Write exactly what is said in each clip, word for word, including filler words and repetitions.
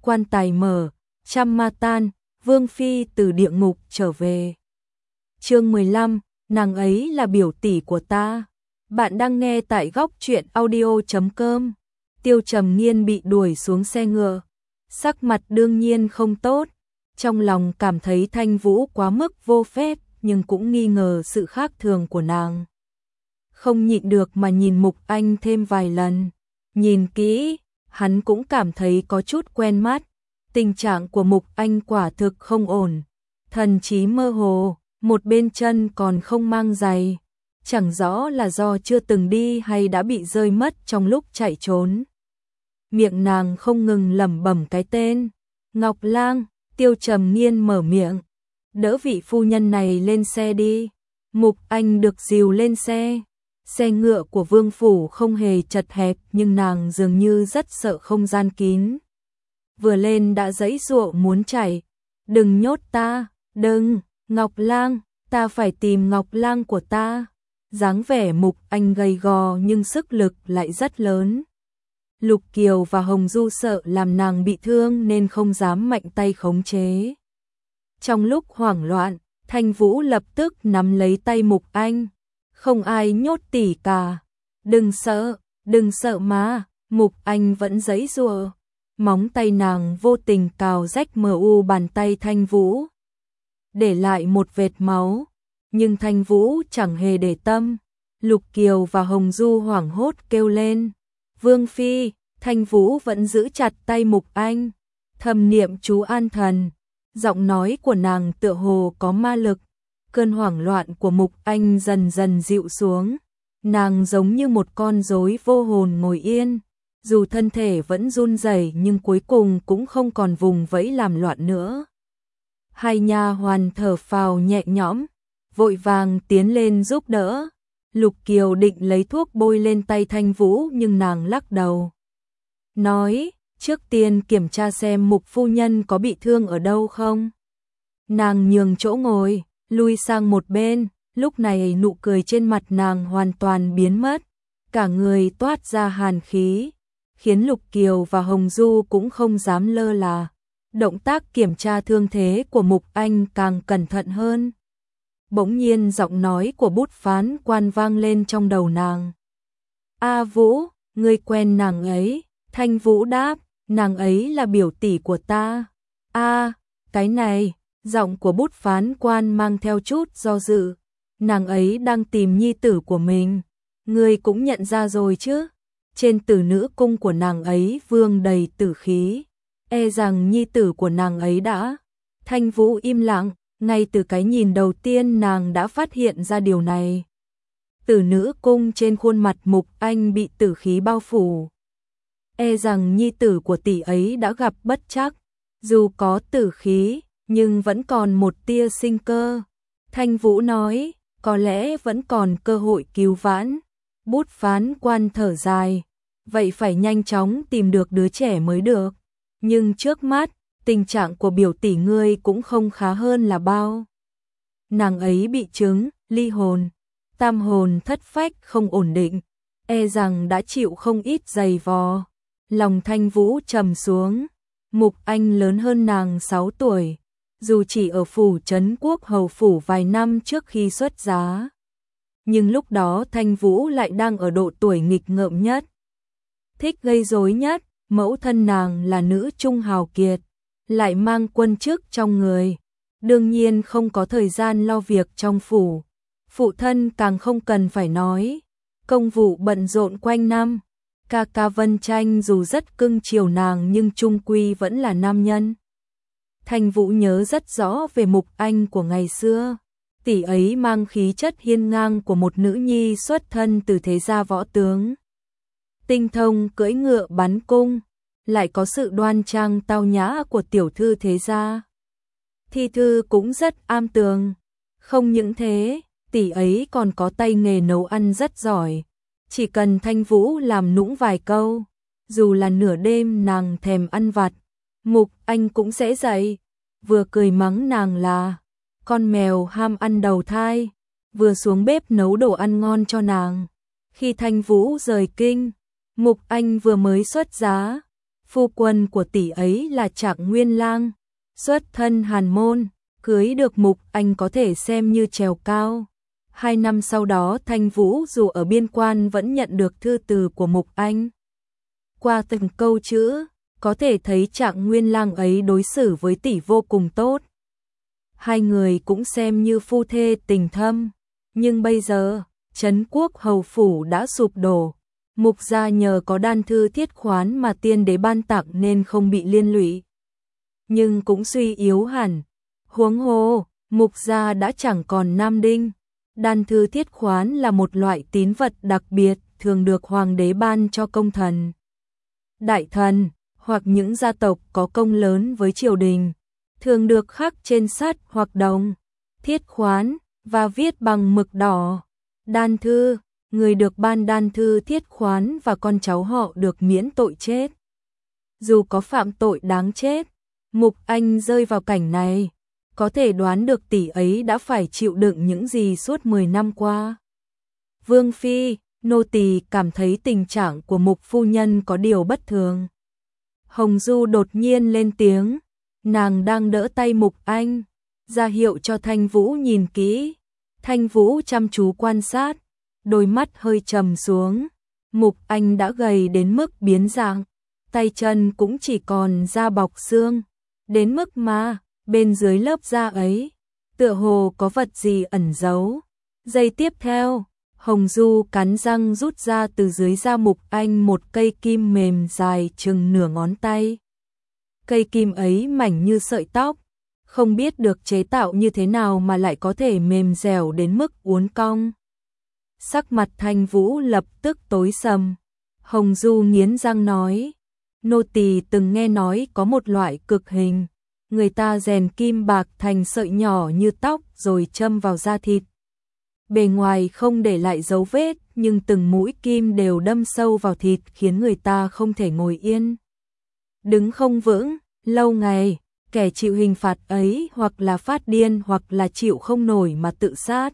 quan tài mở, trăm ma tan, Vương Phi từ địa ngục trở về. Chương mười lăm, nàng ấy là biểu tỷ của ta. Bạn đang nghe tại góc truyện audio chấm com. Tiêu Trầm Nghiên bị đuổi xuống xe ngựa, sắc mặt đương nhiên không tốt, trong lòng cảm thấy Thanh Vũ quá mức vô phép, nhưng cũng nghi ngờ sự khác thường của nàng. Không nhịn được mà nhìn Mục Anh thêm vài lần, nhìn kỹ, hắn cũng cảm thấy có chút quen mắt. Tình trạng của Mục Anh quả thực không ổn, thần trí mơ hồ, một bên chân còn không mang giày, chẳng rõ là do chưa từng đi hay đã bị rơi mất trong lúc chạy trốn. Miệng nàng không ngừng lẩm bẩm cái tên Ngọc Lang. Tiêu Trầm Nghiên mở miệng, đỡ vị phu nhân này lên xe đi. Mục Anh được dìu lên xe. Xe ngựa của vương phủ không hề chật hẹp, nhưng nàng dường như rất sợ không gian kín. Vừa lên đã giãy giụa muốn chạy. Đừng nhốt ta, đừng, Ngọc Lang, ta phải tìm Ngọc Lang của ta. Dáng vẻ Mục Anh gầy gò nhưng sức lực lại rất lớn. Lục Kiều và Hồng Du sợ làm nàng bị thương nên không dám mạnh tay khống chế. Trong lúc hoảng loạn, Thanh Vũ lập tức nắm lấy tay Mục Anh. Không ai nhốt tỷ cả. Đừng sợ, đừng sợ mà. Mục Anh vẫn giãy giụa. Móng tay nàng vô tình cào rách mờ u bàn tay Thanh Vũ, để lại một vệt máu. Nhưng Thanh Vũ chẳng hề để tâm. Lục Kiều và Hồng Du hoảng hốt kêu lên. Vương Phi. Thanh Vũ vẫn giữ chặt tay Mục Anh, thầm niệm chú an thần. Giọng nói của nàng tựa hồ có ma lực. Cơn hoảng loạn của Mục Anh dần dần dịu xuống. Nàng giống như một con rối vô hồn ngồi yên, dù thân thể vẫn run rẩy nhưng cuối cùng cũng không còn vùng vẫy làm loạn nữa. Hai nha hoàn thở phào nhẹ nhõm, vội vàng tiến lên giúp đỡ. Lục Kiều định lấy thuốc bôi lên tay Thanh Vũ nhưng nàng lắc đầu, nói, trước tiên kiểm tra xem Mục phu nhân có bị thương ở đâu không. Nàng nhường chỗ ngồi, lui sang một bên, lúc này nụ cười trên mặt nàng hoàn toàn biến mất, cả người toát ra hàn khí, khiến Lục Kiều và Hồng Du cũng không dám lơ là. Động tác kiểm tra thương thế của Mục Anh càng cẩn thận hơn. Bỗng nhiên giọng nói của Bút Phán Quan vang lên trong đầu nàng. A Vũ, ngươi quen nàng ấy? Thanh Vũ đáp, nàng ấy là biểu tỷ của ta. A, cái này, giọng của Bút Phán Quan mang theo chút do dự. Nàng ấy đang tìm nhi tử của mình. Ngươi cũng nhận ra rồi chứ? Trên tử nữ cung của nàng ấy vương đầy tử khí. E rằng nhi tử của nàng ấy đã. Thanh Vũ im lặng, ngay từ cái nhìn đầu tiên nàng đã phát hiện ra điều này. Tử nữ cung trên khuôn mặt Mục Anh bị tử khí bao phủ. E rằng nhi tử của tỷ ấy đã gặp bất trắc, dù có tử khí, nhưng vẫn còn một tia sinh cơ. Thanh Vũ nói, có lẽ vẫn còn cơ hội cứu vãn. Bút Phán Quan thở dài, vậy phải nhanh chóng tìm được đứa trẻ mới được. Nhưng trước mắt, tình trạng của biểu tỷ ngươi cũng không khá hơn là bao. Nàng ấy bị chứng, ly hồn, tam hồn thất phách không ổn định, e rằng đã chịu không ít giày vò. Lòng Thanh Vũ trầm xuống. Mục Anh lớn hơn nàng sáu tuổi, dù chỉ ở phủ trấn quốc hầu phủ vài năm trước khi xuất giá. Nhưng lúc đó Thanh Vũ lại đang ở độ tuổi nghịch ngợm nhất, thích gây rối nhất. Mẫu thân nàng là nữ trung hào kiệt, lại mang quân chức trong người, đương nhiên không có thời gian lo việc trong phủ. Phụ thân càng không cần phải nói, công vụ bận rộn quanh năm. Ca ca Vân Tranh dù rất cưng chiều nàng nhưng chung quy vẫn là nam nhân. Thanh Vũ nhớ rất rõ về Mục Anh của ngày xưa. Tỷ ấy mang khí chất hiên ngang của một nữ nhi xuất thân từ thế gia võ tướng. Tinh thông cưỡi ngựa bắn cung, lại có sự đoan trang tao nhã của tiểu thư thế gia. Thi thư cũng rất am tường. Không những thế, tỷ ấy còn có tay nghề nấu ăn rất giỏi. Chỉ cần Thanh Vũ làm nũng vài câu, dù là nửa đêm nàng thèm ăn vặt, Mục Anh cũng sẽ dậy, vừa cười mắng nàng là con mèo ham ăn đầu thai, vừa xuống bếp nấu đồ ăn ngon cho nàng. Khi Thanh Vũ rời kinh, Mục Anh vừa mới xuất giá, phu quân của tỷ ấy là Trạng Nguyên Lang, xuất thân hàn môn, cưới được Mục Anh có thể xem như trèo cao. Hai năm sau đó Thanh Vũ dù ở biên quan vẫn nhận được thư từ của Mục Anh. Qua từng câu chữ, có thể thấy Trạng Nguyên Lang ấy đối xử với tỷ vô cùng tốt. Hai người cũng xem như phu thê tình thâm, nhưng bây giờ, Trấn Quốc hầu phủ đã sụp đổ. Mục gia nhờ có đan thư thiết khoán mà tiên đế ban tặng nên không bị liên lụy, nhưng cũng suy yếu hẳn. Huống hồ, Mục gia đã chẳng còn nam đinh. Đan thư thiết khoán là một loại tín vật đặc biệt thường được hoàng đế ban cho công thần, đại thần hoặc những gia tộc có công lớn với triều đình, thường được khắc trên sắt hoặc đồng, thiết khoán và viết bằng mực đỏ. Đan thư, người được ban đan thư thiết khoán và con cháu họ được miễn tội chết. Dù có phạm tội đáng chết, Mục Anh rơi vào cảnh này, có thể đoán được tỷ ấy đã phải chịu đựng những gì suốt mười năm qua. Vương phi, nô tỳ cảm thấy tình trạng của Mục phu nhân có điều bất thường. Hồng Du đột nhiên lên tiếng, nàng đang đỡ tay Mục Anh, ra hiệu cho Thanh Vũ nhìn kỹ. Thanh Vũ chăm chú quan sát, đôi mắt hơi trầm xuống. Mục Anh đã gầy đến mức biến dạng, tay chân cũng chỉ còn da bọc xương, đến mức mà bên dưới lớp da ấy tựa hồ có vật gì ẩn giấu. Giây tiếp theo, Hồng Du cắn răng rút ra từ dưới da Mục Anh một cây kim mềm dài chừng nửa ngón tay. Cây kim ấy mảnh như sợi tóc, không biết được chế tạo như thế nào mà lại có thể mềm dẻo đến mức uốn cong. Sắc mặt Thanh Vũ lập tức tối sầm. Hồng Du nghiến răng nói, nô tỳ từng nghe nói có một loại cực hình, người ta rèn kim bạc thành sợi nhỏ như tóc rồi châm vào da thịt. Bề ngoài không để lại dấu vết, nhưng từng mũi kim đều đâm sâu vào thịt khiến người ta không thể ngồi yên, đứng không vững, lâu ngày, kẻ chịu hình phạt ấy hoặc là phát điên hoặc là chịu không nổi mà tự sát.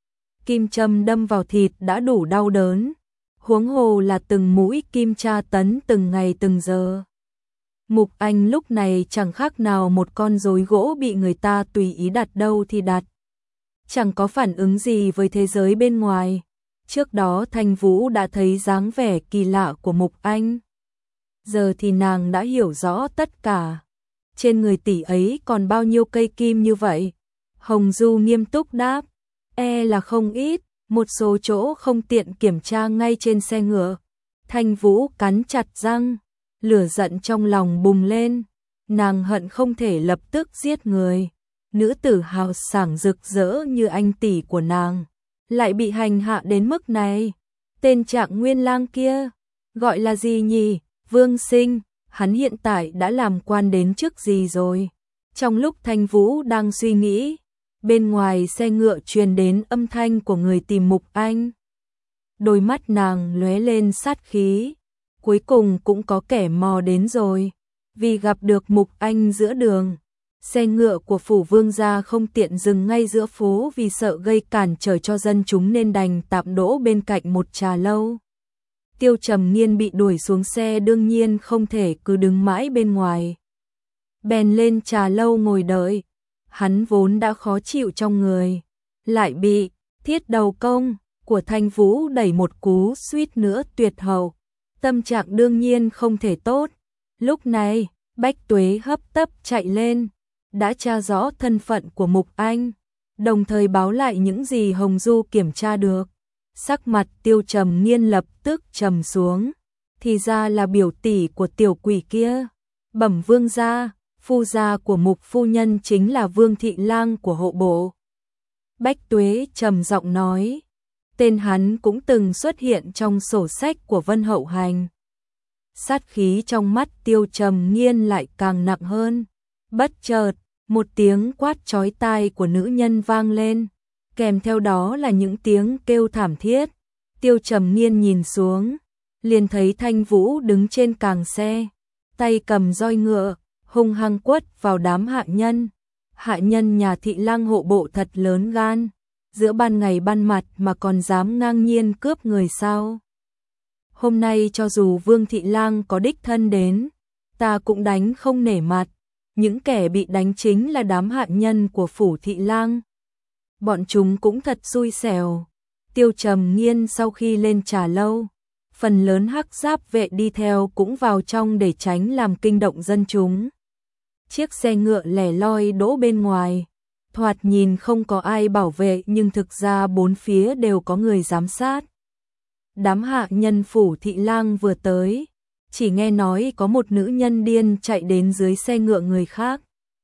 Kim châm đâm vào thịt đã đủ đau đớn, huống hồ là từng mũi kim tra tấn từng ngày từng giờ. Mục Anh lúc này chẳng khác nào một con rối gỗ bị người ta tùy ý đặt đâu thì đặt, chẳng có phản ứng gì với thế giới bên ngoài. Trước đó Thanh Vũ đã thấy dáng vẻ kỳ lạ của Mục Anh, giờ thì nàng đã hiểu rõ tất cả. Trên người tỷ ấy còn bao nhiêu cây kim như vậy? Hồng Du nghiêm túc đáp, e là không ít, một số chỗ không tiện kiểm tra ngay trên xe ngựa. Thanh Vũ cắn chặt răng, lửa giận trong lòng bùng lên, nàng hận không thể lập tức giết người. Nữ tử hào sảng rực rỡ như anh tỷ của nàng, lại bị hành hạ đến mức này. Tên Trạng Nguyên Lang kia, gọi là gì nhỉ? Vương Sinh, hắn hiện tại đã làm quan đến chức gì rồi? Trong lúc Thanh Vũ đang suy nghĩ, bên ngoài xe ngựa truyền đến âm thanh của người tìm Mục Anh. Đôi mắt nàng lóe lên sát khí, cuối cùng cũng có kẻ mò đến rồi. Vì gặp được Mục Anh giữa đường, xe ngựa của phủ vương gia không tiện dừng ngay giữa phố vì sợ gây cản trở cho dân chúng nên đành tạm đỗ bên cạnh một trà lâu. Tiêu Trầm Nghiên bị đuổi xuống xe đương nhiên không thể cứ đứng mãi bên ngoài, bèn lên trà lâu ngồi đợi. Hắn vốn đã khó chịu trong người, lại bị thiết đầu công của Thanh Vũ đẩy một cú suýt nữa tuyệt hậu, tâm trạng đương nhiên không thể tốt. Lúc này, Bách Tuế hấp tấp chạy lên, đã tra rõ thân phận của Mục Anh, đồng thời báo lại những gì Hồng Du kiểm tra được. Sắc mặt Tiêu Trầm Nghiên lập tức trầm xuống, thì ra là biểu tỷ của tiểu quỷ kia. Bẩm vương gia, phu gia của Mục phu nhân chính là Vương Thị Lang của hộ bộ. Bách Tuế trầm giọng nói, tên hắn cũng từng xuất hiện trong sổ sách của Vân Hậu Hành. Sát khí trong mắt Tiêu Trầm Nghiên lại càng nặng hơn. Bất chợt, một tiếng quát chói tai của nữ nhân vang lên, kèm theo đó là những tiếng kêu thảm thiết. Tiêu Trầm Nghiên nhìn xuống, liền thấy Thanh Vũ đứng trên càng xe, tay cầm roi ngựa, hung hăng quất vào đám hạ nhân. Hạ nhân nhà Thị Lang hộ bộ thật lớn gan, giữa ban ngày ban mặt mà còn dám ngang nhiên cướp người sao? Hôm nay cho dù Vương Thị Lang có đích thân đến, ta cũng đánh không nể mặt, những kẻ bị đánh chính là đám hạ nhân của Phủ Thị Lang. Bọn chúng cũng thật xui xẻo. Tiêu Trầm Nghiên sau khi lên trà lâu, phần lớn hắc giáp vệ đi theo cũng vào trong để tránh làm kinh động dân chúng. Chiếc xe ngựa lẻ loi đỗ bên ngoài, thoạt nhìn không có ai bảo vệ nhưng thực ra bốn phía đều có người giám sát. Đám hạ nhân Phủ Thị Lang vừa tới, chỉ nghe nói có một nữ nhân điên chạy đến dưới xe ngựa người khác.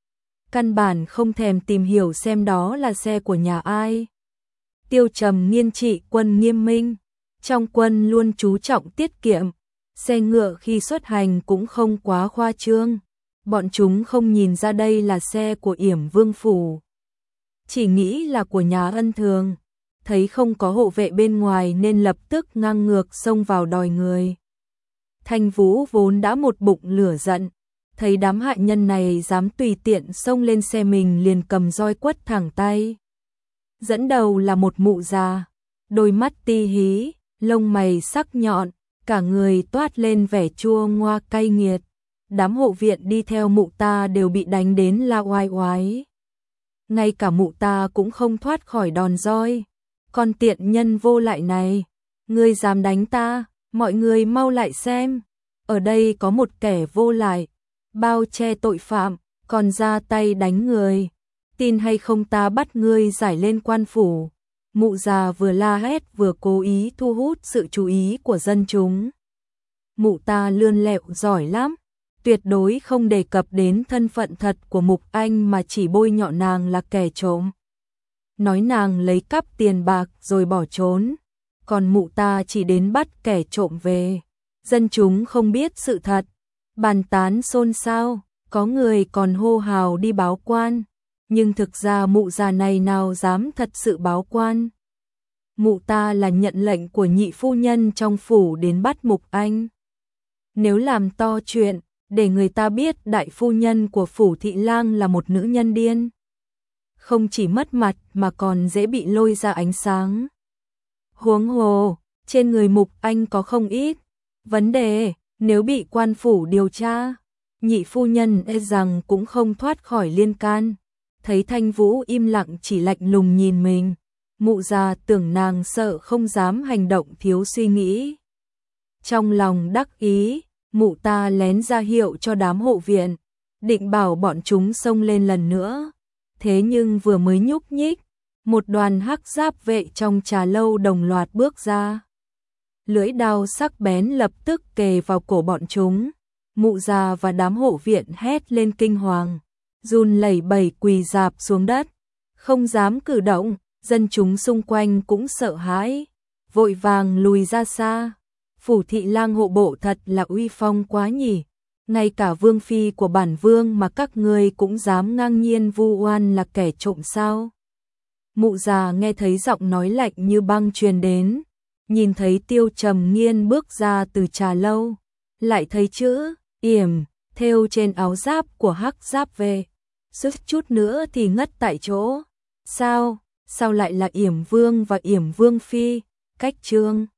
Căn bản không thèm tìm hiểu xem đó là xe của nhà ai. Tiêu Trầm Nghiên trị quân nghiêm minh, trong quân luôn chú trọng tiết kiệm, xe ngựa khi xuất hành cũng không quá khoa trương. Bọn chúng không nhìn ra đây là xe của Yểm Vương Phủ, chỉ nghĩ là của nhà Ân Thường, thấy không có hộ vệ bên ngoài nên lập tức ngang ngược xông vào đòi người. Thanh Vũ vốn đã một bụng lửa giận, thấy đám hạ nhân này dám tùy tiện xông lên xe mình liền cầm roi quất thẳng tay. Dẫn đầu là một mụ già, đôi mắt ti hí, lông mày sắc nhọn, cả người toát lên vẻ chua ngoa cay nghiệt. Đám hộ viện đi theo mụ ta đều bị đánh đến la oai oái. Ngay cả mụ ta cũng không thoát khỏi đòn roi. Con tiện nhân vô lại này, ngươi dám đánh ta, mọi người mau lại xem. Ở đây có một kẻ vô lại, bao che tội phạm, còn ra tay đánh người. Tin hay không ta bắt ngươi giải lên quan phủ. Mụ già vừa la hét vừa cố ý thu hút sự chú ý của dân chúng. Mụ ta lươn lẹo giỏi lắm, tuyệt đối không đề cập đến thân phận thật của Mục Anh mà chỉ bôi nhọ nàng là kẻ trộm. Nói nàng lấy cắp tiền bạc rồi bỏ trốn, còn mụ ta chỉ đến bắt kẻ trộm về. Dân chúng không biết sự thật, bàn tán xôn xao, có người còn hô hào đi báo quan, nhưng thực ra mụ già này nào dám thật sự báo quan. Mụ ta là nhận lệnh của nhị phu nhân trong phủ đến bắt Mục Anh. Nếu làm to chuyện, để người ta biết đại phu nhân của Phủ Thị Lang là một nữ nhân điên, không chỉ mất mặt mà còn dễ bị lôi ra ánh sáng. Huống hồ, trên người Mục Anh có không ít vấn đề, nếu bị quan phủ điều tra, nhị phu nhân e rằng cũng không thoát khỏi liên can. Thấy Thanh Vũ im lặng chỉ lạnh lùng nhìn mình, mụ già tưởng nàng sợ không dám hành động thiếu suy nghĩ. Trong lòng đắc ý, mụ ta lén ra hiệu cho đám hộ viện, định bảo bọn chúng xông lên lần nữa. Thế nhưng vừa mới nhúc nhích, một đoàn hắc giáp vệ trong trà lâu đồng loạt bước ra. Lưỡi đao sắc bén lập tức kề vào cổ bọn chúng. Mụ già và đám hộ viện hét lên kinh hoàng, run lẩy bẩy quỳ rạp xuống đất, không dám cử động. Dân chúng xung quanh cũng sợ hãi, vội vàng lùi ra xa. Phủ Thị Lang hộ bộ thật là uy phong quá nhỉ, ngay cả vương phi của bản vương mà các ngươi cũng dám ngang nhiên vu oan là kẻ trộm sao? Mụ già nghe thấy giọng nói lạnh như băng truyền đến, nhìn thấy Tiêu Trầm Nghiên bước ra từ trà lâu, lại thấy chữ Yểm thêu trên áo giáp của hắc giáp vệ, suýt chút nữa thì ngất tại chỗ. Sao? Sao lại là Yểm Vương và Yểm Vương phi? Cách chương